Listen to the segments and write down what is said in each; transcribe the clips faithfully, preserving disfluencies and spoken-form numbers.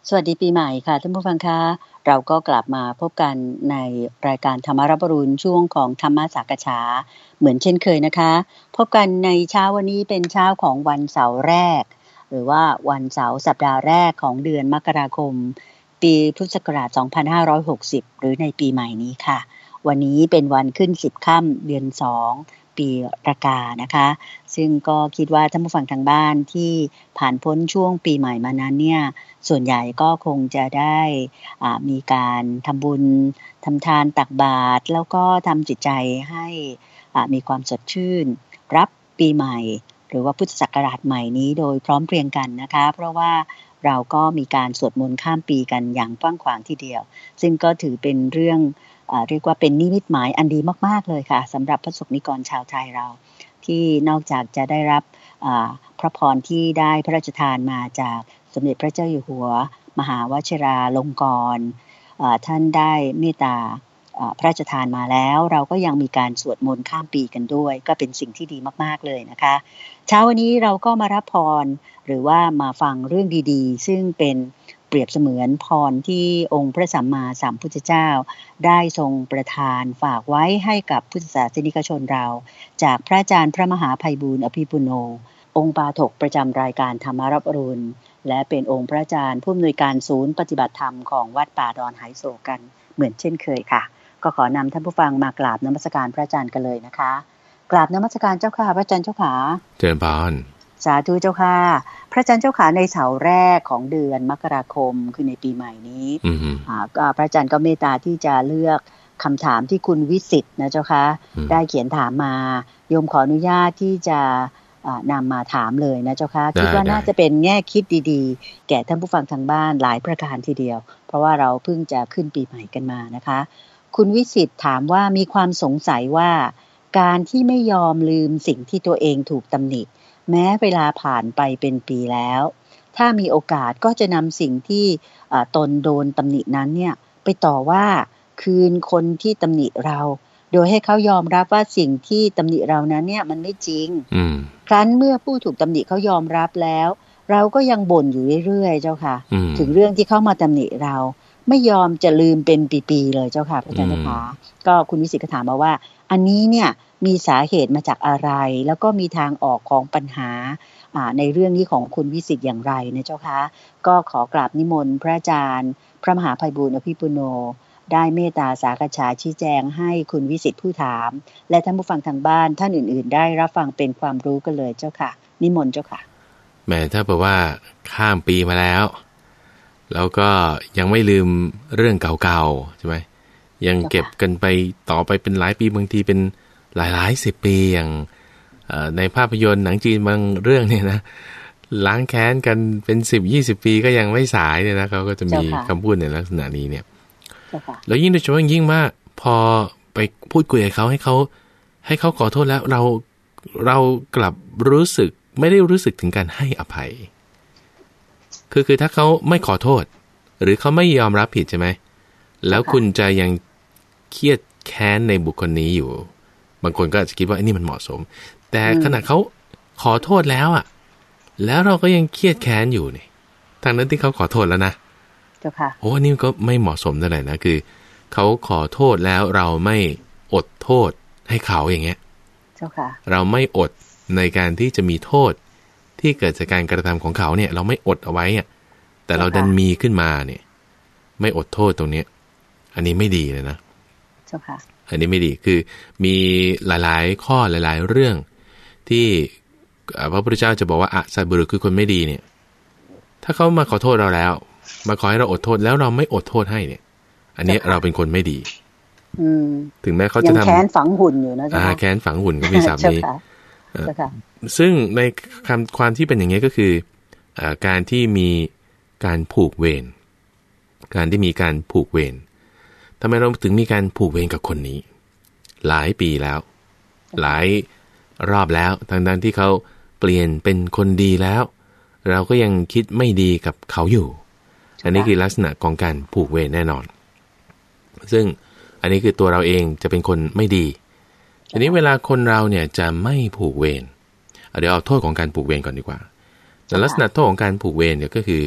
สวัสดีปีใหม่ค่ะท่านผู้ฟังคะเราก็กลับมาพบกันในรายการธรรมรับอรุณช่วงของธรรมสักฉาเหมือนเช่นเคยนะคะพบกันในเช้าวันนี้เป็นเช้าของวันเสาร์แรกหรือว่าวันเสาร์สัปดาห์แรกของเดือนมกราคมปีพุทธศักราชสองพันห้าร้อยหกสิบหรือในปีใหม่นี้ค่ะวันนี้เป็นวันขึ้นสิบค่ำเดือนสองปีรากานะคะซึ่งก็คิดว่าท่านผู้ฟังทางบ้านที่ผ่านพ้นช่วงปีใหม่มานั้นเนี่ยส่วนใหญ่ก็คงจะได้อ่ามีการทำบุญทำทานตักบาตรแล้วก็ทำจิตใจให้อ่ามีความสดชื่นรับปีใหม่หรือว่าพุทธศักราชใหม่นี้โดยพร้อมเพรียงกันนะคะเพราะว่าเราก็มีการสวดมนต์ข้ามปีกันอย่างกว้างขวางทีเดียวซึ่งก็ถือเป็นเรื่องอ่าเรียกว่าเป็นนิมิตหมายอันดีมากๆเลยค่ะสำหรับพระสงฆ์นิกรชาวไทยเราที่นอกจากจะได้รับอ่าพระพรที่ได้พระราชทานมาจากสมเด็จพระเจ้าอยู่หัวมหาวชิราลงกรณ์อ่าท่านได้เมตตาอ่าพระราชทานมาแล้วเราก็ยังมีการสวดมนต์ข้ามปีกันด้วยก็เป็นสิ่งที่ดีมากๆเลยนะคะเช้าวันนี้เราก็มารับพรหรือว่ามาฟังเรื่องดีๆซึ่งเป็นเปรียบเสมือนพรที่องค์พระสัมมาสัมพุทธเจ้าได้ทรงประทานฝากไว้ให้กับพุทธศาสนิกชนเราจากพระอาจารย์พระมหาไพบูลย์อภิปุโนองค์ปาฐกประจำรายการธรรมรับอรุณและเป็นองค์พระอาจารย์ผู้อำนวยการศูนย์ปฏิบัติธรรมของวัดป่าดอนไหโศกกันเหมือนเช่นเคยค่ะก็ขอนำท่านผู้ฟังมากราบนมัสการพระอาจารย์กันเลยนะคะกราบนมัสการเจ้าค่ะพระอาจารย์เจ้าขาเจริญพรสาธุเจ้าค่ะพระอาจารย์เจ้าขาในเสาร์แรกของเดือนมกราคมคือในปีใหม่นี้อ่าก็พระอาจารย์ก็เมตตาที่จะเลือกคำถามที่คุณวิสิตนะเจ้าค่ะได้เขียนถามมาโยมขออนุญาตที่จะนำมาถามเลยนะเจ้าค่ะคิดว่าน่าจะเป็นแง่คิดดีๆแก่ท่านผู้ฟังทางบ้านหลายประการทีเดียวเพราะว่าเราเพิ่งจะขึ้นปีใหม่กันมานะคะคุณวิสิตถามว่ามีความสงสัยว่าการที่ไม่ยอมลืมสิ่งที่ตัวเองถูกตำหนิแม้เวลาผ่านไปเป็นปีแล้วถ้ามีโอกาสก็จะนำสิ่งที่ตนโดนตำหนินั้นเนี่ยไปต่อว่าคืนคนที่ตำหนิเราโดยให้เขายอมรับว่าสิ่งที่ตำหนิเรานั้นเนี่ยมันไม่จริงครั้นเมื่อผู้ถูกตำหนิเขายอมรับแล้วเราก็ยังบ่นอยู่เรื่อยๆเจ้าค่ะถึงเรื่องที่เขามาตำหนิเราไม่ยอมจะลืมเป็นปีๆเลยเจ้าค่ะพระอาจารย์นะคะก็คุณวิสิตก็ถามมาว่าอันนี้เนี่ยมีสาเหตุมาจากอะไรแล้วก็มีทางออกของปัญหาในเรื่องนี้ของคุณวิสิตอย่างไรนะเจ้าคะก็ขอกราบนิมนต์พระอาจารย์พระมหาไพบูลย์อภิปุโนได้เมตตาสากฉาชี้แจงให้คุณวิสิตผู้ถามและท่านผู้ฟังทางบ้านท่านอื่นๆได้รับฟังเป็นความรู้กันเลยเจ้าค่ะนิมนต์เจ้าค่ะแม้ถ้าบอกว่าข้ามปีมาแล้วแล้วก็ยังไม่ลืมเรื่องเก่าๆใช่ไหมยังเก็บกันไปต่อไปเป็นหลายปีบางทีเป็นหลายๆสิบปีอย่างในภาพยนตร์หนังจีนบางเรื่องเนี่ยนะล้างแค้นกันเป็นสิบยี่สิบปีก็ยังไม่สายเนี่ยนะเขาก็จะมีคำพูดในลักษณะนี้เนี่ยแล้วยิ่งโดยเฉพาะยิ่งมากพอไปพูดคุยกับเขาให้เขาให้เขาขอโทษแล้วเราเรากลับรู้สึกไม่ได้รู้สึกถึงการให้อภัยคือคือถ้าเขาไม่ขอโทษหรือเขาไม่ยอมรับผิดใช่ไหมแล้วคุณจะยังเครียดแค้นในบุคคลนี้อยู่บางคนก็อาจจะคิดว่าไอ้นี่มันเหมาะสมแต่ขณะเขาขอโทษแล้วอ่ะแล้วเราก็ยังเครียดแค้นอยู่นี่ทางนั้นที่เขาขอโทษแล้วนะเจ้าค่ะโอ้อันนี้ก็ไม่เหมาะสมเท่าไหร่นะคือเขาขอโทษแล้วเราไม่อดโทษให้เขาอย่างเงี้ยเจ้าค่ะเราไม่อดในการที่จะมีโทษที่เกิดจากการกระทำของเขาเนี่ยเราไม่อดเอาไว้อ่ะแต่เราดันมีขึ้นมาเนี่ยไม่อดโทษตรงนี้อันนี้ไม่ดีเลยนะเจ้าค่ะอันนี้ไม่ดีคือมีหลายๆข้อหลายๆเรื่องที่พระพุทธเจ้าจะบอกว่าอสัตบุรุษคือคนไม่ดีเนี่ยถ้าเขามาขอโทษเราแล้วมาขอให้เราอดโทษแล้วเราไม่อดโทษให้เนี่ยอันนี้เราเป็นคนไม่ดีถึงแม้เขาจะทำยังแค้นฝังหุ่นอยู่นะอ่าแค้นฝังหุ่นก็มีศัพท์นี้ซึ่งในคำความที่เป็นอย่างนี้ก็คือการที่มีการผูกเวรการที่มีการผูกเวรทำไมเราถึงมีการผูกเวรกับคนนี้หลายปีแล้วหลายรอบแล้วทั้งนั้นที่เขาเปลี่ยนเป็นคนดีแล้วเราก็ยังคิดไม่ดีกับเขาอยู่อันนี้คือลักษณะของการผูกเวรแน่นอนซึ่งอันนี้คือตัวเราเองจะเป็นคนไม่ดีทีนี้เวลาคนเราเนี่ยจะไม่ผูกเวรเดี๋ยวเอาโทษของการผูกเวรก่อนดีกว่าแต่ลักษณะโทษของการผูกเวรเนี่ยก็คือ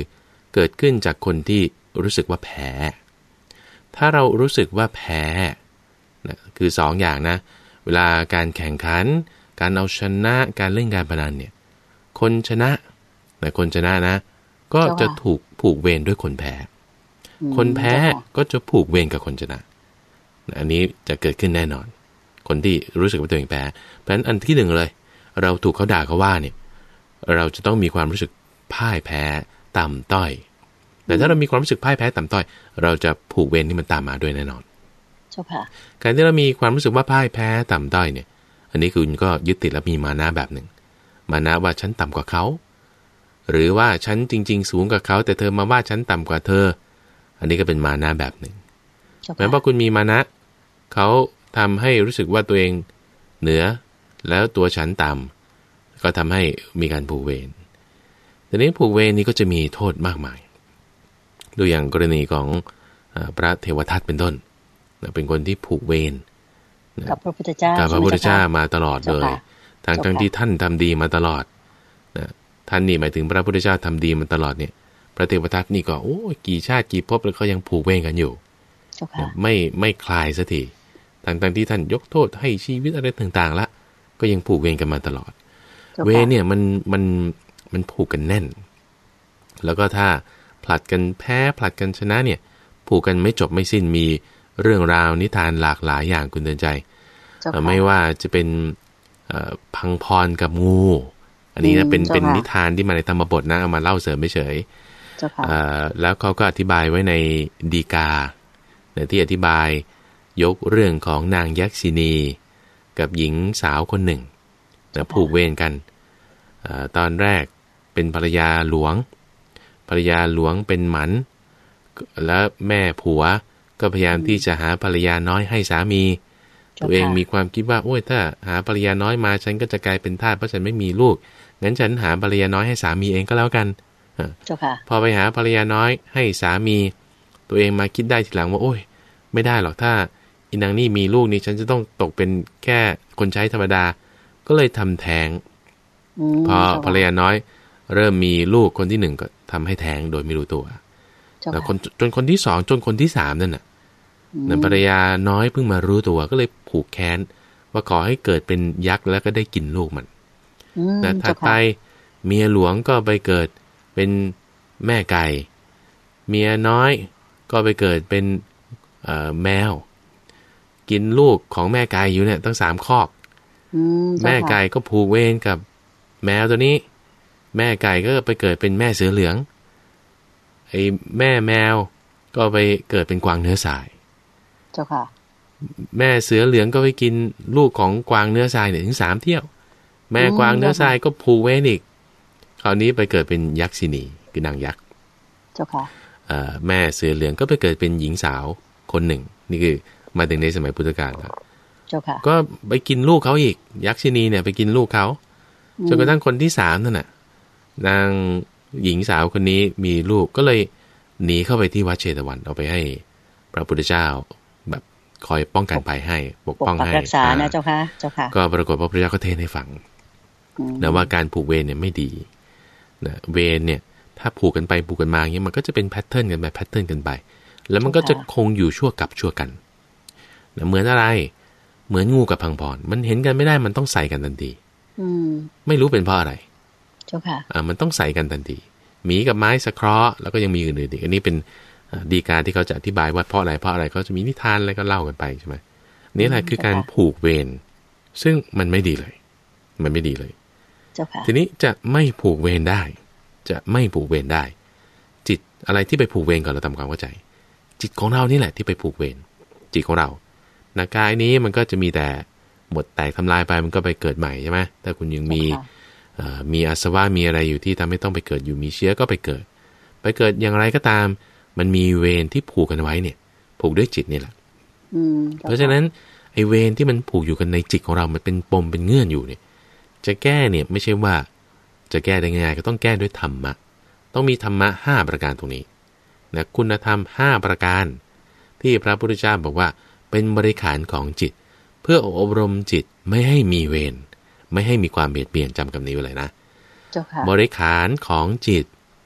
เกิดขึ้นจากคนที่รู้สึกว่าแพ้ถ้าเรารู้สึกว่าแพ้นะคือสองอย่างนะเวลาการแข่งขันการเอาชนะการเล่นการพนันเนี่ยคนชนะนะคนชนะนะก็จะถูกผูกเวรด้วยคนแพ้คนแพ้ก็จะผูกเวรกับคนชนะอันนี้จะเกิดขึ้นแน่นอนคนที่รู้สึกว่าตัวเองแพ้เพราะฉะนั้นอันที่หนึ่งเลยเราถูกเขาด่าเขาว่าเนี่ยเราจะต้องมีความรู้สึกพ่ายแพ้ต่ำต้อยแต่ถ้าเรามีความรู้สึกพ่ายแพ้ต่ำต้อยเราจะผูกเวรที่มันตามมาด้วยแน่นอนเจ้าค่ะการที่เรามีความรู้สึกว่าพ่ายแพ้ต่ำต้อยเนี่ยอันนี้คุณก็ยึดติดแล้วมีมานะแบบหนึ่งมานะว่าฉันต่ำกว่าเขาหรือว่าฉันจริงๆสูงกว่าเขาแต่เธอมาว่าฉันต่ำกว่าเธออันนี้ก็เป็นมานะแบบหนึ่งแม้ว่าคุณมีมานะเขาทำให้รู้สึกว่าตัวเองเหนือแล้วตัวฉันต่ำก็ทำให้มีการผูกเวรแต่นี้ผูกเวรนี้ก็จะมีโทษมากมายดูอย่างกรณีของพระเทวทัตเป็นต้นเป็นคนที่ผูกเวรกับพระพุทธเจ้ากับพระพุทธเจ้ามาตลอดเลยทั้งทั้งที่ท่านทำดีมาตลอดนะท่านนี่หมายถึงพระพุทธเจ้าทำดีมาตลอดเนี่ยพระเทวทัตนี่ก็โอ้กี่ชาติกี่ภพแล้วก็ยังผูกเวรกันอยู่ไม่ไม่คลายสักทีทั้งทั้งที่ท่านยกโทษให้ชีวิตอะไรต่างๆละก็ยังผูกเวรกันมาตลอดเวรเนี่ยมันมันมันผูกกันแน่นแล้วก็ถ้าผลัดกันแพ้ผลัดกันชนะเนี่ยผูกกันไม่จบไม่สิ้นมีเรื่องราวนิทานหลากหลายอย่างคุณเตือนใจไม่ว่าจะเป็นพังพรกับงูอันนี้นะเป็นเป็นนิทานที่มาในธรรมบทนะเอามาเล่าเสริมไม่เฉยแล้วเขาก็อธิบายไว้ในดีกาที่อธิบายยกเรื่องของนางยักษินีกับหญิงสาวคนหนึ่งผูกเวรกันตอนแรกเป็นภรรยาหลวงภรรยาหลวงเป็นหมันแล้วแม่ผัวก็พยายามที่จะหาภรรยาน้อยให้สามีตัวเองมีความคิดว่าโอ้ยถ้าหาภรรยาน้อยมาฉันก็จะกลายเป็นทาสเพราะฉันไม่มีลูกงั้นฉันหาภรรยาน้อยให้สามีเองก็แล้วกันพอไปหาภรรยาน้อยให้สามีตัวเองมาคิดได้ทีหลังว่าโอ้ยไม่ได้หรอกถ้าอีนางนี่มีลูกนี่ฉันจะต้องตกเป็นแค่คนใช้ธรรมดาก็เลยทำแท้งพอภรรยาน้อยเริ่มมีลูกคนที่หนึ่งก็ทำให้แท้งโดยไม่รู้ตัวแล้วคนจนคนที่สองจนคนที่สามนั่นน่ะนั่นภรรยาน้อยเพิ่งมารู้ตัวก็เลยผูกแค้นว่าขอให้เกิดเป็นยักษ์แล้วก็ได้กินลูกมันนะถัดไปเมียหลวงก็ไปเกิดเป็นแม่ไก่เมียน้อยก็ไปเกิดเป็นแมวกินลูกของแม่ไก่อยู่เนี่ยตั้งสามคอกแม่ไก่ก็ผูกเวรกับแมวตัวนี้แม่ไก่ก็ไปเกิดเป็นแม่เสือเหลืองไอ้แม่แมวก็ไปเกิดเป็นกวางเนื้อสายเจ้าค่ะแม่เสือเหลืองก็ไปกินลูกของกวางเนื้อทรายเนี่ยถึงสามเที่ยวแม่กวางเนื้อทรายก็ผูกเวรอีกคราวนี้ไปเกิดเป็นยักษินีคือนางยักษ์เจ้าค่ะแม่เสือเหลืองก็ไปเกิดเป็นหญิงสาวคนหนึ่งนี่คือมาถึงในสมัยพุทธกาลแล้วเจ้าค่ะก็ไปกินลูกเขาอีกยักษินีเนี่ยไปกินลูกเขาจนกระทั่งคนที่สามนั่นน่ะนางหญิงสาวคนนี้มีลูกก็เลยหนีเข้าไปที่วัดเชตวันเอาไปให้พระพุทธเจ้าแบบคอยป้องกันภัยให้ปกป้องให้รักษานะเจ้าค่ะเจ้าค่ะก็ปรากฏพระพุทธเจ้าก็เทศน์ให้ฟังนะว่าการผูกเวรเนี่ยไม่ดีนะเวรเนี่ยถ้าผูกกันไปผูกกันมาอย่างเงี้ยมันก็จะเป็นแพทเทิร์นกันไปแพทเทิร์นกันไปแล้วมันก็จะคงอยู่ชั่วกับชั่วกันนะเหมือนอะไรเหมือนงูกับพังพรมันเห็นกันไม่ได้มันต้องใส่กันทันทีไม่รู้เป็นเพราะอะไรเจ้าค่ะอ่ามันต้องใส่กันทันทีหมีกับไม้สะเคราะห์แล้วก็ยังมีอื่นๆอีกอันนี้เป็นดีกาที่เขาจะอธิบายว่าเพราะอะไรเพราะอะไรเขาจะมีนิทานอะไรก็เล่ากันไปใช่ไหมนี่แหละคือการผูกเวรซึ่งมันไม่ดีเลยมันไม่ดีเลยเจ้าค่ะทีนี้จะไม่ผูกเวรได้จะไม่ผูกเวรได้จิตอะไรที่ไปผูกเวรก่อนเราทำความเข้าใจจิตของเรานี่แหละที่ไปผูกเวรจิตของเรานากายนี้มันก็จะมีแต่หมดแตกทำลายไปมันก็ไปเกิดใหม่ใช่ไหมถ้าคุณยังมีมีอาสวะมีอะไรอยู่ที่ทำให้ต้องไปเกิดอยู่มีเชื้อก็ไปเกิดไปเกิดอย่างไรก็ตามมันมีเวรที่ผูกกันไว้เนี่ยผูกด้วยจิตนี่แหละเพราะฉะนั้นไอ้เวรที่มันผูกอยู่กันในจิตของเรามันเป็นปมเป็นเงื่อนอยู่เนี่ยจะแก้เนี่ยไม่ใช่ว่าจะแก้ได้ง่ายก็ต้องแก้ด้วยธรรมะต้องมีธรรมะห้าประการตรงนี้นะคุณธรรมห้าประการที่พระพุทธเจ้าบอกว่าเป็นบริขารของจิตเพื่ออบรมจิตไม่ให้มีเวรไม่ให้มีความเบียดเบียนจำคำนี้ไว้เลยนะบริขารของจิต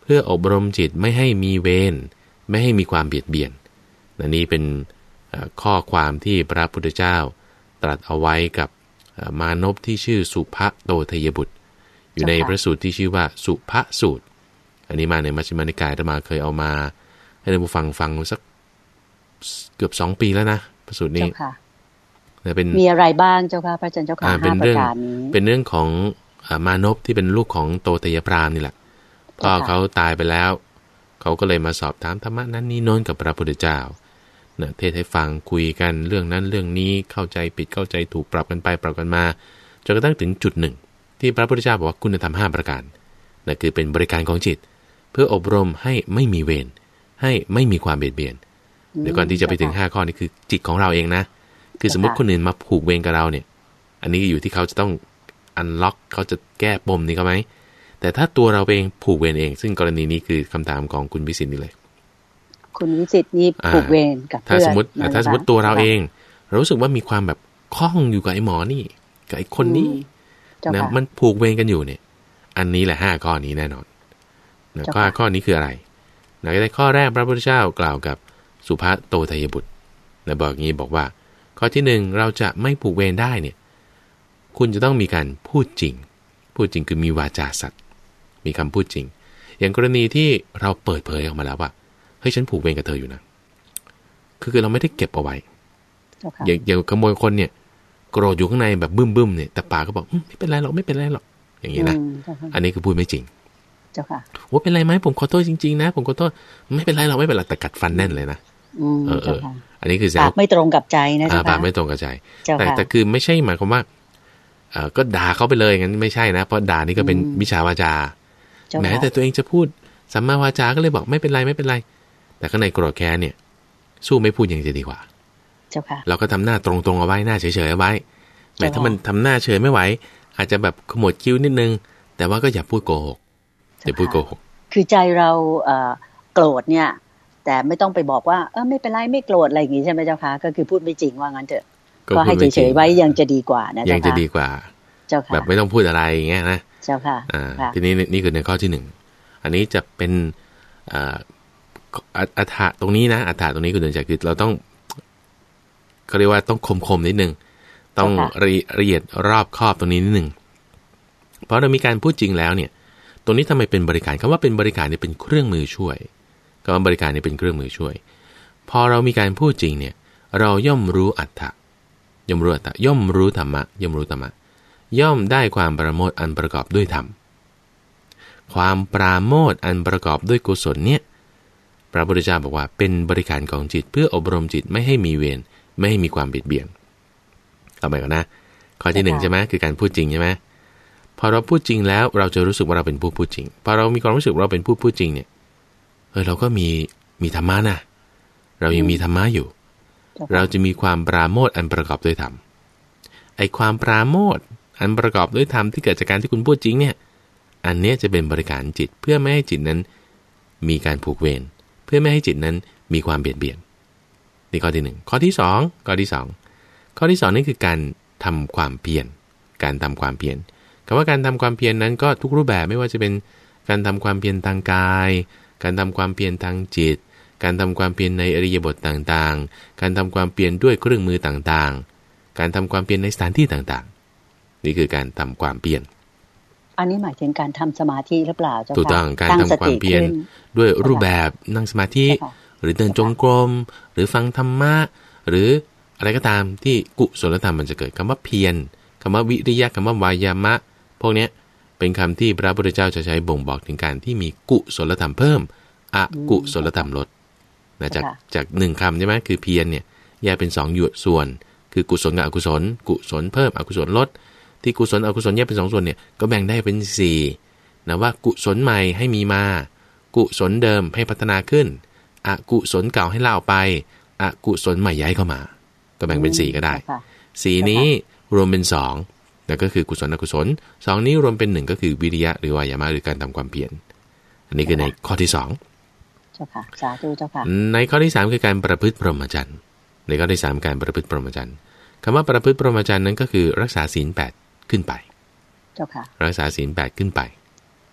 เพื่ออบรมจิตไม่ให้มีเวรไม่ให้มีความเบียดเบียนนนี่เป็นข้อความที่พระพุทธเจ้าตรัสเอาไว้กับมานพที่ชื่อสุภโตทยบุตรอยู่ในพระสูตรที่ชื่อว่าสุภสูตรอันนี้มาในมัชฌิมานิกายอาตมาเคยเอามาให้ท่านผู้ฟังฟังสักเกือบสองปีแล้วนะพระสูตรนี้เป็นมีอะไรบ้างเจ้าค่ะพระอาจารย์เจ้าค่ะห้าประการนี้เป็นเรื่องของมานพที่เป็นลูกของโตทยพราหมณ์นี่แหละพ่อเขาตายไปแล้วเขาก็เลยมาสอบถามธรรมะนั้นนี่โน้นกับพระพุทธเจ้าเนี่ยเทศให้ฟังคุยกันเรื่องนั้นเรื่องนี้เข้าใจผิดเข้าใจถูกปรับกันไปปรับกันมาจนกระทั่งถึงจุดหนึ่งที่พระพุทธเจ้าบอกว่าคุณธรรมห้าประการนั่นคือเป็นบริการของจิตเพื่ออบรมให้ไม่มีเวรให้ไม่มีความเบียดเบียนเดี๋ยวก่อนที่จะไปถึงห้าข้อนี้คือจิตของเราเองนะคือสมมติคนอื่นมาผูกเวรกับเราเนี่ยอันนี้อยู่ที่เขาจะต้องอันล็อกเขาจะแก้ปมนี้เขาไหมแต่ถ้าตัวเราเองผูกเวรเองซึ่งกรณีนี้คือคำถามของคุณวิสิทธิ์นี่เลยคุณวิสิทธิ์นี่ผูกเวรกับเพื่อนถ้าสมมติถ้าสมมติตัวเราเองเรารู้สึกว่ามีความแบบคล้องอยู่กับไอ้หมอนี่กับไอ้คนนี้นะมันผูกเวรกันอยู่เนี่ยอันนี้แหละห้าข้อนี้แน่นอนนะข้อข้อนี้คืออะไรนะในข้อแรกพระพุทธเจ้ากล่าวกับสุภโตทยบุตรนะบอกงี้บอกว่าข้อที่หนึ่งเราจะไม่ผูกเวรได้เนี่ยคุณจะต้องมีการพูดจริงพูดจริงคือมีวาจาสัตย์มีคำพูดจริงอย่างกรณีที่เราเปิดเผยออกมาแล้วว่าเฮ้ยฉันผูกเวรกับเธออยู่นะคือคือเราไม่ได้เก็บเอาไว้อย่างอย่างขโมยคนเนี่ยโกรธอยู่ข้างในแบบบึ้มๆเนี่ยแต่ปากก็บอกไม่เป็นไรหรอกไม่เป็นไรหรอกอย่างนี้นะอันนี้คือพูดไม่จริงเจ้าค่ะว่าเป็นไรไหมผมขอโทษจริงๆนะผมขอโทษไม่เป็นไรหรอกไม่เป็นไรแต่กัดฟันแน่นเลยนะเออเอออันนี้คือปากไม่ตรงกับใจนะเจ้าค่ะปากไม่ตรงกับใจแต่แต่คือไม่ใช่หมายความว่าเออก็ด่าเขาไปเลยงั้นไม่ใช่นะเพราะด่านี่ก็เป็นมิจฉาวาจาแม้แต่ตัวเองจะพูดสัมมาวาจาก็เลยบอกไม่เป็นไรไม่เป็นไรแต่ข้างในโกรธแค้นเนี่ยสู้ไม่พูดยังจะดีกว่าเจ้าค่ะเราก็ทำหน้าตรงๆเอาไว้หน้าเฉยๆเอาไว้แต่ถ้ามันทำหน้าเฉยไม่ไหวอาจจะแบบขมวดคิ้วนิดนึงแต่ว่าก็อย่าพูดโกหกอย่าพูดโกหกคือใจเราเอ่อโกรธเนี่ยแต่ไม่ต้องไปบอกว่าเออไม่เป็นไรไม่โกรธอะไรอย่างงี้ใช่ไหมเจ้าค่ะก็คือพูดไม่จริงว่างั้นเถอะก็ให้เฉยๆไว้ยังจะดีกว่านะเจ้าค่ะยังจะดีกว่าเจ้าค่ะแบบไม่ต้องพูดอะไรอย่างเงี้ยนะเจ้าค่ะอ่าทีนี้นี่คือในข้อที่หนึ่งอันนี้จะเป็นอ่าอัฏฐะตรงนี้นะอัฏฐะตรงนี้คุณเดินใจคือเราต้องเขาเรียกว่าต้องคมๆนิดนึงต้องละเอียดรอบคอบตรงนี้นิดนึงเพราะเรามีการพูดจริงแล้วเนี่ยตรงนี้ทำไมเป็นบริการคำว่าเป็นบริการนี่เป็นเครื่องมือช่วยคำว่าบริการนี่เป็นเครื่องมือช่วยพอเรามีการพูดจริงเนี่ยเราย่อมรู้อัฏฐะย่อมรู้อัฏฐะย่อมรู้ธรรมะย่อมรู้ธรรมะย่อมได้ความปราโมทย์อันประกอบด้วยธรรมความปราโมทย์อันประกอบด้วยกุศลเนี่ยพระพุทธเจ้าบอกว่าเป็นบริการของจิตเพื่ออบรมจิตไม่ให้มีเวรไม่ให้มีความเบียดเบียนต่อไปก่อนนะข้อที่หนึ่งใช่ไหมคือการพูดจริงใช่ไหมพอเราพูดจริงแล้วเราจะรู้สึกว่าเราเป็นผู้พูดจริงพอเรามีความรู้สึกเราเป็นผู้พูดจริงเนี่ยเออเราก็มีมีธรรมะนะเรายังมีธรรมะอยู่เราจะมีความปราโมทย์อันประกอบด้วยธรรมไอ้ความปราโมทย์อันประกอบด้วยธรรมที่เกิดจากการที่คุณพูดจริงเนี่ยอันนี้จะเป็นบริการจิตเพื่อไม่ให้จิตนั้นมีการผูกเวรเพื่อไม่ให้จิตนั้นมีความเบียดเบียนนี่ข้อที่หนึ่งข้อที่สองข้อที่สองข้อที่สองนี่คือการทำความเพียรการทำความเพียรคำว่าการทำความเพียรนั้นก็ทุกรูปแบบไม่ว่าจะเป็นการทำความเพียรทางกายการทำความเพียรทางจิตการทำความเพียรในอริยบทต่างๆการทำความเพียรด้วยเครื่องมือต่างๆการทำความเพียรในสถานที่ต่างๆนี่คือการทำความเพียรอันนี้หมายถึงการทำสมาธิหรือเปล่าเจ้าค่ะถูกต้องการทำความเพียรด้วยรูปแบบนั่งสมาธิหรือเดินจงกรมหรือฟังธรรมะหรืออะไรก็ตามที่กุศลธรรมมันจะเกิดคำว่าเพียรคำว่าวิริยะคำว่าวายามะพวกนี้เป็นคำที่พระพุทธเจ้าจะใช้บ่งบอกถึงการที่มีกุศลธรรมเพิ่มอกุศลธรรมลดนะจากจากหนึ่งคำใช่ไหมคือเพียรเนี่ยแยกเป็นสองหยวดส่วนคือกุศลกับอกุศลกุศลเพิ่มอกุศลลดที่กุศลอกุศลแยกเป็นสองส่วนเนี่ยก็แบ่งได้เป็นสี่นะว่ากุศลใหม่ให้มีมากุศลเดิมให้พัฒนาขึ้นอกุศลเก่าให้ละออกไปอกุศลใหม่ย้ายเข้ามาก็แบ่งเป็นสี่ก็ได้สี่นี้รวมเป็นสองนั่นก็คือกุศลอกุศลสองนี้รวมเป็นหนึ่งก็คือวิริยะหรือวายามะหรือการทำความเพียรอันนี้คือในข้อที่สองเจ้าค่ะสาธุเจ้าค่ะในข้อที่สามคือการประพฤติพรหมจรรย์ในข้อที่สามการประพฤติพรหมจรรย์คำว่าประพฤติพรหมจรรย์นั้นก็คือรักษาศีลแปดขึ้นไปเจ้าค่ะรักษาศีลแปดขึ้นไป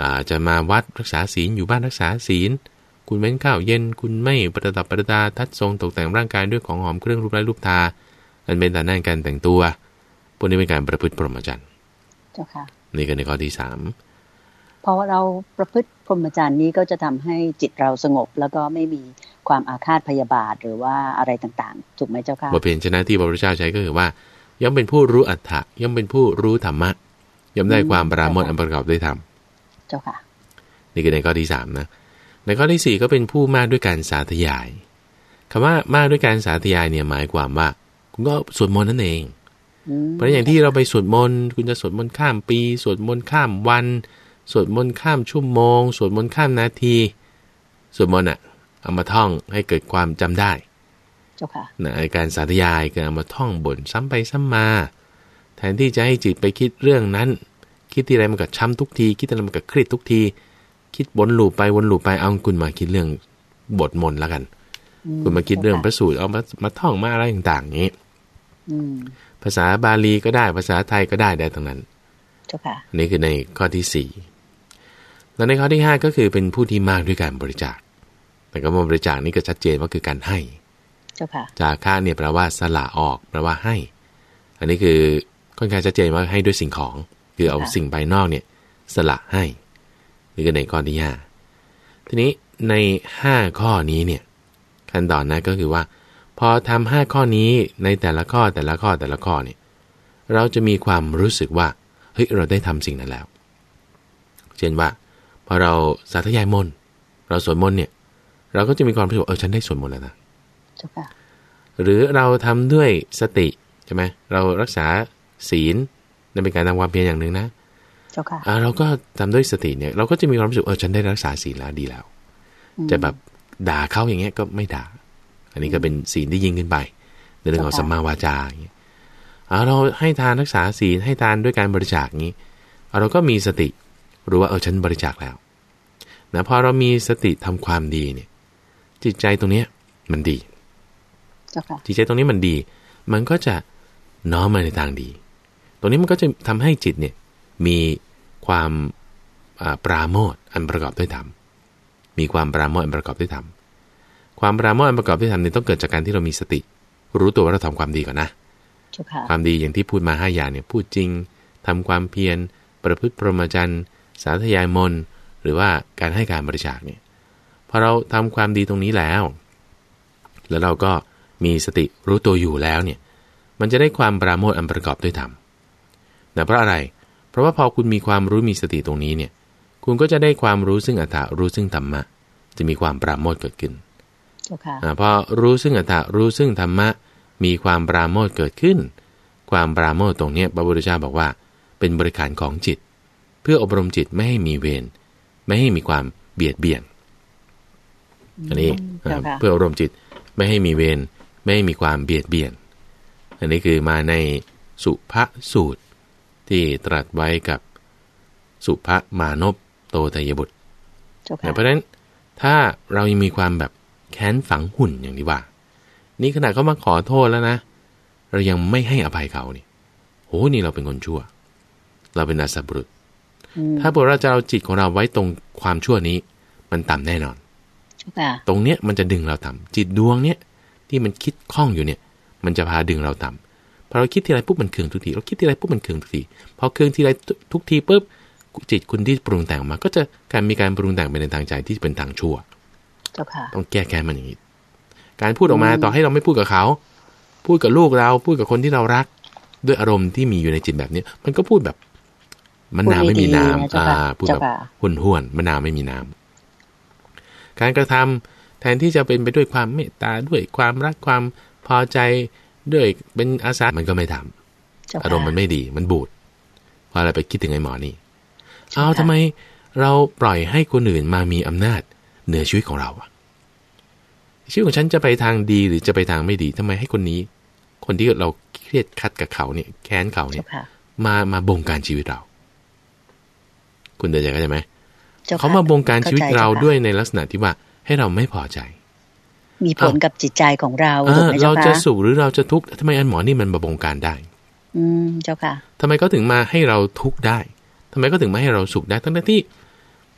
อาจจะมาวัดรักษาศีลอยู่บ้านรักษาศีลคุณเว้นข้าวเย็นคุณไม่ประดับประดาทัดทรงตกแต่งร่างกายด้วยของหอมเครื่องรูปไร้รูปทาอันเป็นฐานะการแต่งตัวพวกนี้เป็นการประพฤติพรหมจรรย์เจ้าค่ะนี่ก็ในข้อที่สามพอเราประพฤติพรหมจรรย์นี้ก็จะทำให้จิตเราสงบแล้วก็ไม่มีความอาฆาตพยาบาทหรือว่าอะไรต่างๆถูกไหมเจ้าค่ะบทเพลงชนะที่พระพุทธเจ้าใช้ก็คือว่าย่อมเป็นผู้รู้อัตถะย่อมเป็นผู้รู้ธรรมะย่อมได้ความปราโมทย์อันประกอบด้วยธรรมเจ้าค่ะนี่คือในข้อที่สามนะในข้อที่สี่ก็เป็นผู้มากด้วยการสาธยายคำว่ามากด้วยการสาธยายเนี่ยหมายความว่าคุณก็สวดมนต์นั่นเองเพราะอย่างที่เราไปสวดมนต์คุณจะสวดมนต์ข้ามปีสวดมนต์ข้ามวันสวดมนต์ข้ามชั่วโมงสวดมนต์ข้ามนาทีสวดมนต์อ่ะเอามาท่องให้เกิดความจำได้เจ้าค่ะในการสาธยายคือเอามาท่องบ่นซ้ำไปซ้ำมาแทนที่จะให้จิตไปคิดเรื่องนั้นคิดที่อะไรมันก็ช้ำทุกทีคิดอะไรมันก็เครียดทุกทีคิดวนลูปไปวนลูปไปเอาคุณมาคิดเรื่องบทมนต์แล้วกันคุณมาคิดเรื่องพระสูตรเอามามาท่องมาอะไรต่างๆอย่างนี้ภาษาบาลีก็ได้ภาษาไทยก็ได้ได้ทั้งนั้นเจ้าค่ะนี่คือในข้อที่สี่แล้วในข้อที่ห้าก็คือเป็นผู้ที่มากด้วยการบริจาคแต่ก็มาบริจาคนี่ก็ชัดเจนว่าคือการให้เจ้าค่ะจาคะเนี่ยแปลว่าสละออกแปลว่าให้อันนี้คือค่อนข้างชัดเจนว่าให้ด้วยสิ่งของคือเอาสิ่งภายนอกเนี่ยสละให้นี่ก็ในข้อที่ห้าทีนี้ในห้าข้อนี้เนี่ยขั้นตอนนะก็คือว่าพอทำห้าข้อนี้ในแต่ละข้อแต่ละข้อแต่ละข้อเนี่ยเราจะมีความรู้สึกว่าเฮ้ยเราได้ทำสิ่งนั้นแล้วเช่นว่าพอเราสาธยายมนต์เราสวดมนต์เนี่ยเราก็จะมีความรู้สึกเออฉันได้สวดมนต์แล้วนะหรือเราทำด้วยสติใช่ไหมเรารักษาศีลนั่นเป็นการทำความเพียรอย่างหนึ่งนะเจ้าค่ะเราก็ทำด้วยสติเนี่ยเราก็จะมีความรู้สึกเออฉันได้รักษาศีลแล้วดีแล้วจะแบบด่าเขาอย่างเงี้ยก็ไม่ด่าอันนี้ก็เป็นศีลที่ยิ่งขึ้นไปในเรื่องของสัมมาวาจาอย่างเงี้ยเราให้ทานรักษาศีลให้ทานด้วยการบริจาคงี้เราก็มีสติรู้ว่าเออฉันบริจาคแล้วนะพอเรามีสติทำความดีเนี่ยจิตใจตรงนี้มันดีจิตใจตรงนี้มันดีมันก็จะน้อมมาในทางดีตรงนี้มันก็จะทำให้จิตเนี่ยมีความปราโมทย์อันประกอบด้วยธรรมมีความปราโมทย์อันประกอบด้วยธรรมความปราโมทย์อันประกอบด้วยธรรมเนี่ยต้องเกิดจากการที่เรามีสติรู้ตัวว่าเราทำความดีก่อนนะความดีอย่างที่พูดมาห้าอย่างเนี่ยพูดจริงทำความเพียรประพฤติพรหมจรรย์สาธยายมนต์หรือว่าการให้การบริจาคเนี่ยพอเราทำความดีตรงนี้แล้วแล้วเราก็มีสติรู้ตัวอยู่แล้วเนี่ยมันจะได้ความปราโมทย์อันประกอบด้วยธรรมแต่เพราะอะไรเพราะว่าพอคุณมีความรู้มีสติตรงนี้เนี่ยคุณก็จะได้ความรู้ซึ่งอัตถะรู้ซึ่งธรรมะจะมีความปราโมทย์เกิดขึ้นพอรู้ซึ่งอัตถะรู้ซึ่งธรรมะมีความปราโมทย์เกิดขึ้นความปราโมทย์ตรงนี้พระพุทธเจ้าบอกว่าเป็นบริการของจิตเพื่ออบรมจิตไม่ให้มีเวรไม่ให้มีความเบียดเบียนอันนี้เพื่ออบรมจิตไม่ให้มีเวรไม่ให้มีความเบียดเบียนอันนี้คือมาในสุภสูตรที่ตรัสไว้กับสุภมานพโตทยบุตรเพราะฉะนั้นถ้าเรายังมีความแบบแค้นฝังหุ่นอย่างที่ว่านี่ขนาดเขามาขอโทษแล้วนะเรายังไม่ให้อภัยเขานี่โหนี่เราเป็นคนชั่วเราเป็นอสัพบุรุษถ้าพวกเราจะเอาจิตของเราไว้ตรงความชั่วนี้มันต่ำแน่นอนตรงเนี้ยมันจะดึงเราต่ำจิตดวงเนี้ยที่มันคิดคล่องอยู่เนี่ยมันจะพาดึงเราต่ำพอเราคิดทีไรปุ๊บมันเคืองทุกทีเราคิดทีไรปุ๊บมันเคืองทุกทีพอเคืองทีไรทุกทีปุ๊บจิตคุณที่ปรุงแต่งมาก็จะการมีการปรุงแต่งไปในทางใจที่เป็นทางชั่วต้องแก้แค้นมันอย่างนี้การพูดออกมาต่อให้เราไม่พูดกับเขาพูดกับลูกเราพูดกับคนที่เรารักด้วยอารมณ์ที่มีอยู่ในจิตแบบนี้มันก็พูดแบบมะนาวไม่มีน้ำอ่าพูดแบบห้วนๆมะนาวไม่มีน้ำการกระทำแทนที่จะเป็นไปด้วยความเมตตาด้วยความรักความพอใจด้วยเป็นอาสามันก็ไม่ทำอารมณ์มันไม่ดีมันบูดพอเราไปคิดถึงไอ้หมอนี่เอาทำไมเราปล่อยให้คนอื่นมามีอำนาจเหนือชีวิตของเราอะชีวิตของฉันจะไปทางดีหรือจะไปทางไม่ดีทำไมให้คนนี้คนที่เราเครียดคัดกับเขาเนี่ยแค้นเขาเนี่ยมามาบงการชีวิตเราคุณเดินใจเข้าใจไหมเขามาบงการชีวิตเราด้วยในลักษณะที่ว่าให้เราไม่พอใจมีผลกับจิตใจของเราเราจะสุขหรือเราจะทุกข์ทำไมอันหมอนี่มันมาบงการได้อืมเจ้าค่ะทำไมเขาถึงมาให้เราทุกข์ได้ทำไมเขาถึงมาให้เราสุขได้ทั้งที่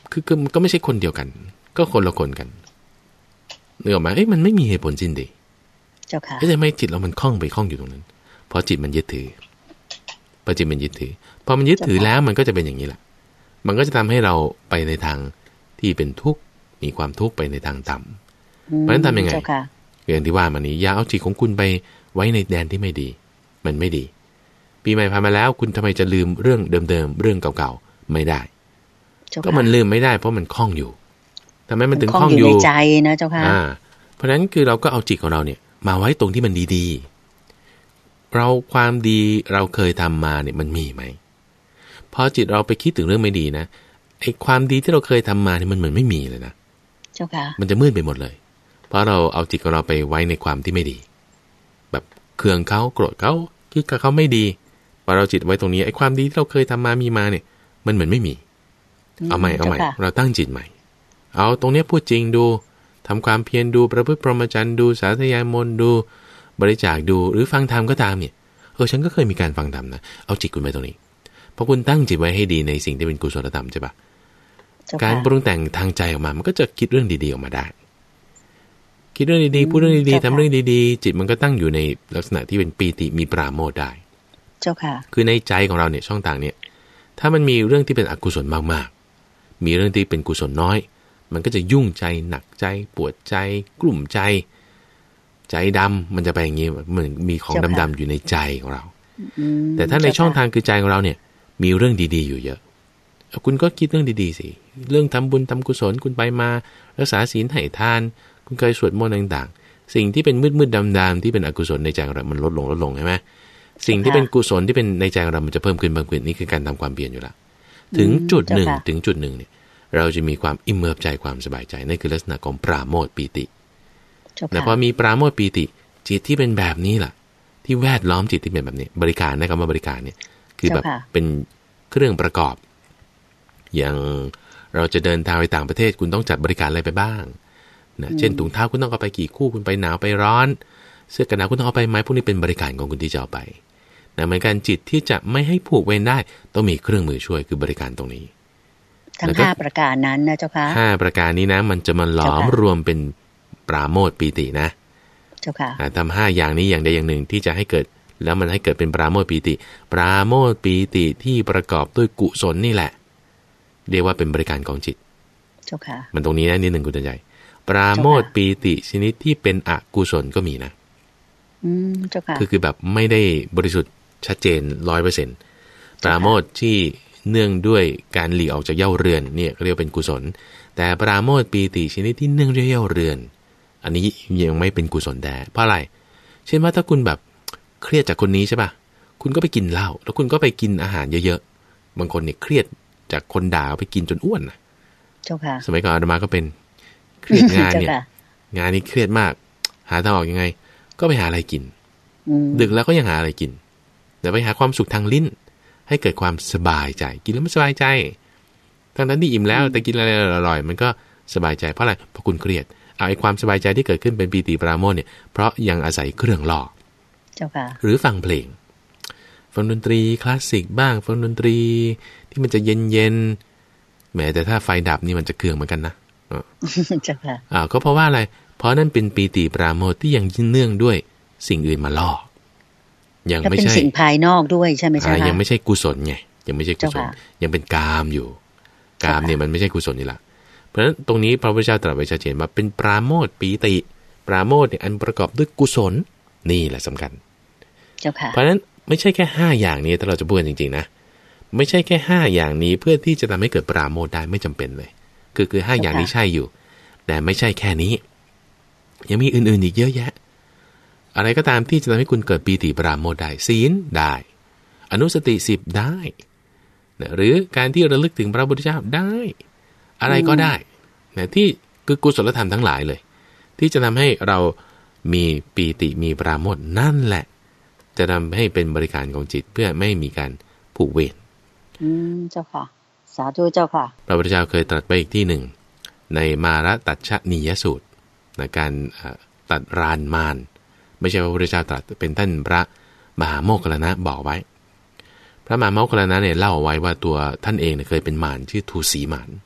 คือคือก็ไม่ใช่คนเดียวกันก็คนละคนกันนึกออกไหมเอ้ยมันไม่มีเหตุผลจริงดิเจ้าค่ะเอ้ยทำไมจิตเรามันคล้องไปคล้องอยู่ตรงนั้นเพราะจิตมันยึดถือพอจิตมันยึดถือพอมันยึดถือแล้วมันก็จะเป็นอย่างนี้แหละมันก็จะทำให้เราไปในทางที่เป็นทุกข์มีความทุกข์ไปในทางต่ำเพราะฉะนั้นทำยังไงอย่างที่ว่ามานี้อย่าเอาจิตของคุณไปไว้ในแดนที่ไม่ดีมันไม่ดีปีใหม่ผ่านมาแล้วคุณทำไมจะลืมเรื่องเดิมๆเรื่องเก่าๆไม่ได้ก็มันลืมไม่ได้เพราะมันคล้องอยู่ทำไมมันถึงคล้องอยู่ในใจนะเจ้าค่ะอ่าเพราะฉะนั้นคือเราก็เอาจิตของเราเนี่ยมาไว้ตรงที่มันดีๆเราความดีเราเคยทำมาเนี่ยมันมีไหมพอจิตเราไปคิดถึงเรื่องไม่ดีนะไอ้ความดีที่เราเคยทำมาเนี่ยมันเหมือนไม่มีเลยนะเจ้าค่ะมันจะมืดไปหมดเลยเพราะเราเอาจิตของเราไปไว้ในความที่ไม่ดีแบบเคืองเขาโกรธเขาคิดกับเขาไม่ดีพอเราจิตไว้ตรงนี้ไอ้ความดีที่เราเคยทำมามีมาเนี่ยมันเหมือนไม่มีเอาใหม่เอาใหม่เราตั้งจิตใหม่เอาตรงนี้พูดจริงดูทำความเพียรดูประพฤติพรหมจรรย์ดูสาธยายมนต์ดูบริจาคดูหรือฟังธรรมก็ตามเนี่ยเออฉันก็เคยมีการฟังธรรมนะเอาจิตคุณไปตรงนี้พอคุณตั้งจิตไว้ให้ดีในสิ่งที่เป็นกุศลธรรมใช่ปะการปรุงแต่งทางใจออกมามันก็จะคิดเรื่องดีๆออกมาได้คิดเรื่องดีๆพูดเรื่องดีๆทำเรื่องดีๆจิตมันก็ตั้งอยู่ในลักษณะที่เป็นปีติมีปราโมทย์ได้เจ้าค่ะคือในใจของเราเนี่ยช่องทางเนี่ยถ้ามันมีเรื่องที่เป็นอกุศลมากๆมีเรื่องที่เป็นกุศลน้อยมันก็จะยุ่งใจหนักใจปวดใจกลุ่มใจใจดำมันจะไปอย่างนี้เหมือนมีของดำๆอยู่ในใจของเราแต่ถ้าในช่องทางคือใจของเราเนี่ยมีเรื่องดีๆอยู่เยอะคุณก็คิดเรื่องดีๆสิเรื่องทำบุญทำกุศลคุณไปมารักษาศีลให้ทานคุณเคยสวดมนต์ต่างๆสิ่งที่เป็นมืดๆดำๆที่เป็นอกุศลในใจของเรามันลดลงลดลงใช่ไหมสิ่งที่เป็นกุศลที่เป็นในใจของเรามันจะเพิ่มขึ้นเพิ่มขึ้นนี่คือการทำความเปลี่ยนอยู่แล้วถึงจุดหนึ่งถึงจุดหนึ่งเนี่ยเราจะมีความอิ่มเอิบใจความสบายใจนั่นคือลักษณะของปราโมทย์ปีติแต่พอมีปราโมทย์ปีติจิตที่เป็นแบบนี้ล่ะที่แวดล้อมจิตที่เป็นแบบนี้บริการนะครับว่าบริการเนี่ยคือแบบเป็นเครื่องประกอบอย่างเราจะเดินทางไปต่างประเทศคุณต้องจัดบริการอะไรไปบ้างนะเช่นถุงเท้าคุณต้องเอาไปกี่คู่คุณไปหนาวไปร้อนเสื้อกันหนาวคุณต้องเอาไปไหมพวกนี้เป็นบริการของคุณที่จะเอาไปนะเหมือนกันจิตที่จะไม่ให้ผูกเวรได้ต้องมีเครื่องมือช่วยคือบริการตรงนี้ทั้งห้าประการนั้นนะเจ้าค่ะห้าประการนี้นะมันจะมาหลอมรวมเป็นปราโมทย์ปีตินะเจ้าค่ะทำห้าอย่างนี้อย่างใดอย่างหนึ่งที่จะให้เกิดแล้วมันให้เกิดเป็นปราโมทย์ปีติปราโมทย์ปีติที่ประกอบด้วยกุศลนี่แหละเรียกว่าเป็นบริการของจิตเจ้าค่ะมันตรงนี้นะนิดหนึ่งคุณใจปราโมทย์ปีติชนิดที่เป็นอกุศลก็มีนะอืมเจ้าค่ะคือคือแบบไม่ได้บริสุทธิ์ชัดเจน ร้อยเปอร์เซ็นต์ ปราโมทย์ที่เนื่องด้วยการหลีกออกจากเย้าเรือนเนี่ยเรียกเป็นกุศลแต่ปราโมทย์ปีติชนิดที่เนื่องด้วยเย้าเรือนอันนี้ยังไม่เป็นกุศลแท้เพราะอะไรเช่นว่าถ้าคุณแบบเครียดจากคนนี้ใช่ป่ะคุณก็ไปกินเหล้าแล้วคุณก็ไปกินอาหารเยอะๆบางคนเนี่ยเครียดจากคนด่าไปกินจนอ้วนนะเจ้าค่ะสมัยก่อนอาตมาก็เป็นเครียดงานเนี่ยงานนี้เครียดมากหาทางออกยังไงก็ไปหาอะไรกินดึกแล้วก็ยังหาอะไรกินแต่ไปหาความสุขทางลิ้นให้เกิดความสบายใจกินแล้วมันสบายใจทั้งนั้นที่อิ่มแล้วแต่กินอะไรอร่อยๆมันก็สบายใจเพราะอะไรเพราะคุณเครียดเอาไอ้ความสบายใจที่เกิดขึ้นเป็นปีติปราโมทย์เนี่ยเพราะยังอาศัยเครื่องล่อเจ้าค่ะหรือฟังเพลงฟังดนตรีคลาสสิกบ้างฟังดนตรีที่มันจะเย็นๆแหมแต่ถ้าไฟดับนี่มันจะเคืองเหมือนกันนะเจ้าค่ะอ่าก็เพราะว่าอะไรเพราะนั่นเป็นปีติปราโมทย์ที่ยังเนื่องด้วยสิ่งอื่นมาล่อยังไม่ใช่สิ่งภายนอกด้วยใช่ไหมใช่ไหมยังไม่ใช่กุศลไงยังไม่ใช่กุศลยังเป็นกามอยู่กามเนี่ยมันไม่ใช่กุศลนี่แหละเพราะฉะนั้นตรงนี้พระพุทธเจ้าตรัสไว้ชัดเจนว่าเป็นปราโมทย์ปีติปราโมทย์เนี่ยอันประกอบด้วยกุศลนี่แหละสำคัญเจ้าค่ะเพราะฉะนั้นไม่ใช่แค่ห้าอย่างนี้ถ้าเราจะพูดจริงๆนะไม่ใช่แค่ห้าอย่างนี้เพื่อที่จะทำให้เกิดปราโมทย์ได้ไม่จำเป็นเลยคือคือห้าอย่างนี้ใช่อยู่แต่ไม่ใช่แค่นี้ยังมีอื่นๆอีกเยอะแยะอะไรก็ตามที่จะทำให้คุณเกิดปีติปราโมทย์ได้ศีลได้อนุสติสิบได้นะหรือการที่ระลึกถึงพระพุทธเจ้าได้อะไรก็ได้นะที่คือกุศลธรรมทั้งหลายเลยที่จะทำให้เรามีปีติมีปราโมทย์นั่นแหละจะทำให้เป็นบริการของจิตเพื่อไม่มีการผูกเวรอืมเจ้าค่ะสาธุเจ้าค่ะพระพุทธเจ้าเคยตรัสไปอีกที่หนึ่งในมารตัชนียสูตรในการตัดรานมารไม่ใช่พระพุทธเจ้าตรัสเป็นท่านพระมหาโมคคัลลานะบอกไว้พระมหาโมคคัลลานะเนี่ยเล่าไว้ว่าตัวท่านเองเนี่ยเคยเป็นมารชื่อทูสีมาร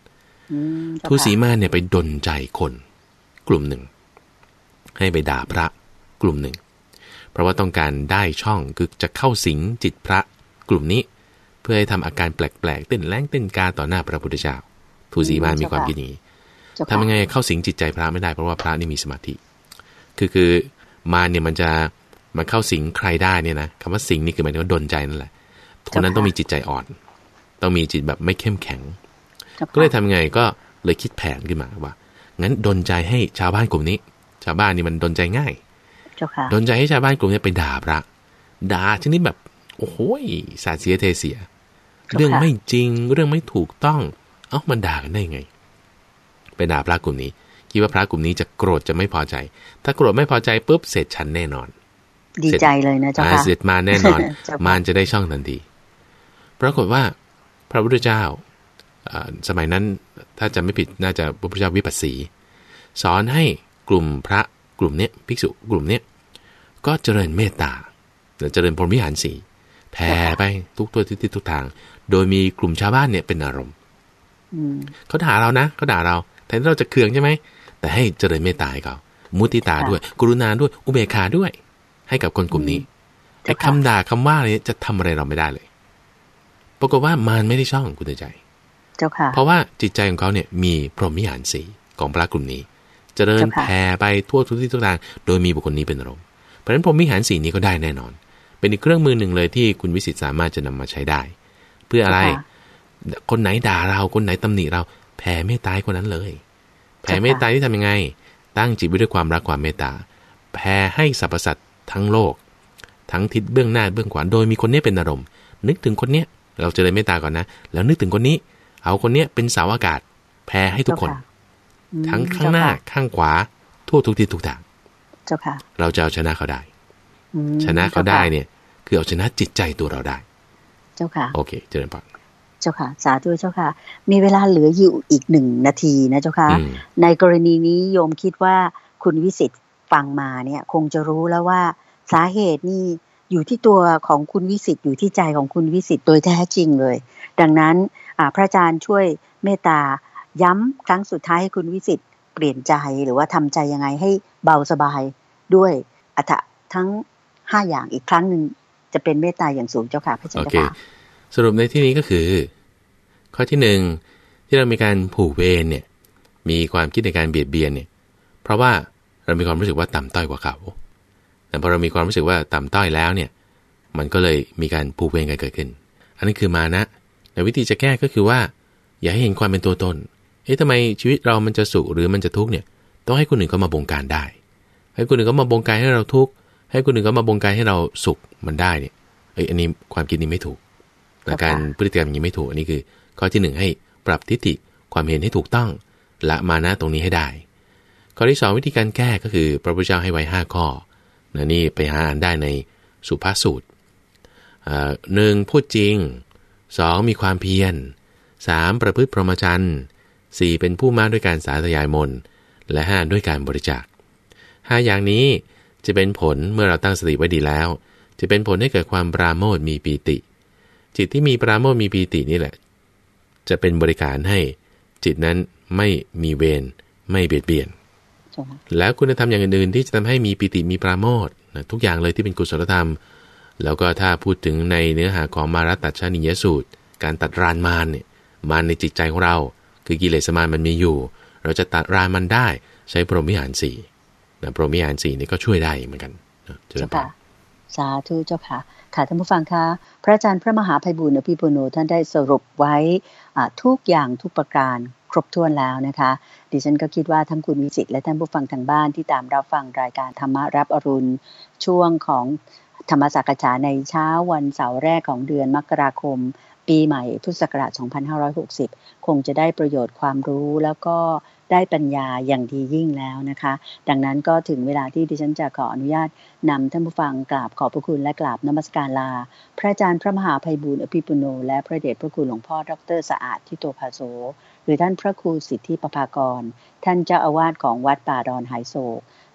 ทูตสีม่านเนี่ยไปดลใจคนกลุ่มหนึ่งให้ไปด่าพระกลุ่มหนึ่งเพราะว่าต้องการได้ช่องคือจะเข้าสิงจิตพระกลุ่มนี้เพื่อให้ทำอาการแปลกๆเต้นแรงเต้นกาต่อหน้าพระพุทธเจ้าทูตสีม่านมีความคิดนี้ทำยังไงเข้าสิงจิตใจพระไม่ได้เพราะว่าพระนี่มีสมาธิคือคือมารเนี่ยมันจะมันเข้าสิงใครได้เนี่ยนะคำว่าสิงนี่คือหมายถึงว่าดลใจนั่นแหละคนนั้นต้องมีจิตใจอ่อนต้องมีจิตแบบไม่เข้มแข็งก็เลยทำไงก็เลยคิดแผนขึ้นมาว่างั้นดลใจให้ชาวบ้านกลุ่มนี้ชาวบ้านนี่มันดลใจง่ายดลใจให้ชาวบ้านกลุ่มนี้ไปด่าพระด่าชนิดแบบโอ้โหสาดเสียเทเสียเรื่องไม่จริงเรื่องไม่ถูกต้องเอ้ามันด่ากันได้ไงไปด่าพระกลุ่มนี้คิดว่าพระกลุ่มนี้จะโกรธจะไม่พอใจถ้าโกรธไม่พอใจปุ๊บเสร็จฉันแน่นอนดีใจเลยนะเจ้าค่ะเสร็จมาแน่นอนมารจะได้ช่องทันทีปรากฏว่าพระพุทธเจ้าสมัยนั้นถ้าจะไม่ผิดน่าจะพระพุทธเจ้าวิปัสสีสอนให้กลุ่มพระกลุ่มเนี้ยภิกษุกลุ่มเนี้ยก็เจริญเมตตาเจริญพรหมวิหารสี่แผ่ไปทุกตัวทิศทุกทางโดยมีกลุ่มชาวบ้านเนี่ยเป็นอารมณ์เขาด่าเรานะเขาด่าเราแทนที่เราจะเคืองใช่ไหมแต่ให้เจริญเมตตาให้เขามุติตาด้วยกรุณาด้วยอุเบกขาด้วยให้กับคนกลุ่มนี้ไอ้คำด่าคำว่าอะไรจะทำอะไรเราไม่ได้เลยปรากฏว่ามารไม่ได้ช่องคุณใจเจ้าค่ะเพราะว่าจิตใจของเขาเนี่ยมีพรหมวิหารสีของพระกลุ่มนี้เจริญแผ่ไปทั่วทุกที่ทุกทางโดยมีบุคคลนี้เป็นอารมณ์เพราะฉะนั้นพรหมวิหารสีนี้ก็ได้แน่นอนเป็นอีกเครื่องมือหนึ่งเลยที่คุณวิสิตสามารถจะนำมาใช้ได้เพื่ออะไรคนไหนด่าเราคนไหนตำหนิเราแผ่เมตตาคนนั้นเลยแผ่เมตตาที่ทำยังไงตั้งจิตไว้ด้วยความรักความเมตตาแผ่ให้สรรพสัตว์ทั้งโลกทั้งทิศเบื้องหน้าเบื้องขวาโดยมีคนนี้เป็นอารมณ์นึกถึงคนเนี้ยเราจะเลยเมตตาก่อนนะแล้วนึกถึงคนนี้เอาคนเนี้ยเป็นเสาอากาศแผ่ให้ทุกคนทั้งข้างหน้าข้างขวาทั่วทุกทิศทุกทางเจ้าค่ะเราจะเอาชนะเขาได้ชนะเขาได้เนี่ยคือเอาชนะจิตใจตัวเราได้เจ้าค่ะโอเคเจริญพรเจ้าค่ะสาธุเจ้าค่ะมีเวลาเหลืออยู่อีกหนึ่งนาทีนะเจ้าค่ะในกรณีนี้โยมคิดว่าคุณวิสิตฟังมาเนี่ยคงจะรู้แล้วว่าสาเหตุนี่อยู่ที่ตัวของคุณวิสิตอยู่ที่ใจของคุณวิสิตโดยแท้จริงเลยดังนั้นพระอาจารย์ช่วยเมตตาย้ำครั้งสุดท้ายให้คุณวิสิตเปลี่ยนใจหรือว่าทำใจยังไงให้เบาสบายด้วยอัฐทั้งห้าอย่างอีกครั้งหนึ่งจะเป็นเมตตาอย่างสูงเจ้าค่ะพระอาจารย์ค่ะสรุปในที่นี้ก็คือข้อที่หนึ่งที่เรามีการผูกเวรเนี่ยมีความคิดในการเบียดเบียนเนี่ยเพราะว่าเรามีความรู้สึกว่าต่ำต้อยกว่าเขาแต่พอเรามีความรู้สึกว่าต่ำต้อยแล้วเนี่ยมันก็เลยมีการผูกเวรกันเกิดขึ้นอันนี้คือมานะแต่วิธีจะแก้ก็คือว่าอย่าให้เห็นความเป็นตัวตนเอ๊ะทำไมชีวิตเรามันจะสุขหรือมันจะทุกข์เนี่ยต้องให้คนอื่นเขามาบงการได้ให้คนอื่นเขามาบงการให้เราทุกข์ให้คนอื่นเขามาบงการให้เราสุขมันได้เนี่ยเอ้ยอันนี้ความคิดนี้ไม่ถูกและการพฤติกรรมอย่างนี้ไม่ถูกอันนี้คือข้อที่หนึ่งให้ปรับทิฏฐิความเห็นให้ถูกต้องละมานะตรงนี้ให้ได้ข้อที่สองวิธีการแก้ก็คือพระพุทธเจ้าให้ไว้ห้าข้อนะนี่ไปหาอ่านได้ในสุภาษิตหนึ่งพูดจริงสองมีความเพียรสามประพฤติพรหมจรรย์สี่เป็นผู้มากด้วยการสาธยายมนต์และห้าด้วยการบริจาคห้าอย่างนี้จะเป็นผลเมื่อเราตั้งสติไว้ดีแล้วจะเป็นผลให้เกิดความปราโมทย์มีปีติจิตที่มีปราโมทย์มีปีตินี่แหละจะเป็นบริการให้จิตนั้นไม่มีเวรไม่เบียดเบียนแล้วคุณธรรมอย่างอื่นๆที่จะทำให้มีปีติมีปราโมทย์ทุกอย่างเลยที่เป็นกุศลธรรมแล้วก็ถ้าพูดถึงในเนื้อหาของมารัตตัชชนิยสูตรการตัดรานมารเนี่ยมารในจิตใจของเราคือกิเลสมารมันมีอยู่เราจะตัดรานมันได้ใช้พรหมวิหารสี่นะพรหมวิหารสี่นี่ก็ช่วยได้เหมือนกันเจ้าค่ะสาธุเจ้าค่ะค่ะท่านผู้ฟังคะพระอาจารย์พระมหาไพบูลย์อภิปุโนท่านได้สรุปไว้ทุกอย่างทุกประการครบถ้วนแล้วนะคะดิฉันก็คิดว่าทั้งคุณวิจิตรและท่านผู้ฟังทางบ้านที่ตามรับฟังรายการธรรมะรับอรุณช่วงของธรรมสักฉาในเช้าวันเสาร์แรกของเดือนมกราคมปีใหม่พุทธศักราชสองพันห้าร้อยหกสิบคงจะได้ประโยชน์ความรู้แล้วก็ได้ปัญญาอย่างดียิ่งแล้วนะคะดังนั้นก็ถึงเวลาที่ดิฉันจะขออนุญาตนำท่านผู้ฟังกราบขอบพระคุณและกราบนมัสการลาพระอาจารย์พระมหาไพบูลย์อภิปุโนและพระเดชพระคุณหลวงพ่อดร.สะอาดทิโตภาโสหรือท่านพระครูสิทธิประภากรท่านเจ้าอาวาสของวัดป่าดอนไหโศก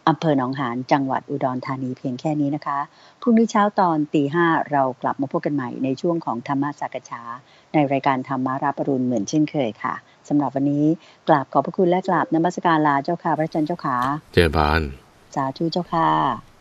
อำเภอหนองหานจังหวัดอุดรธานีเพียงแค่นี้นะคะพรุ่งนี้เช้าตอนตีห้าเรากลับมาพบกันใหม่ในช่วงของธรรมสักฉาในรายการธรรมารับอรุณเหมือนเช่นเคยค่ะสำหรับวันนี้กราบขอบพระคุณและกราบนมัสการลาเจ้าค่ะพระอาจารย์เจ้าค่ะเจริญพรสาธุเจ้าค่ะ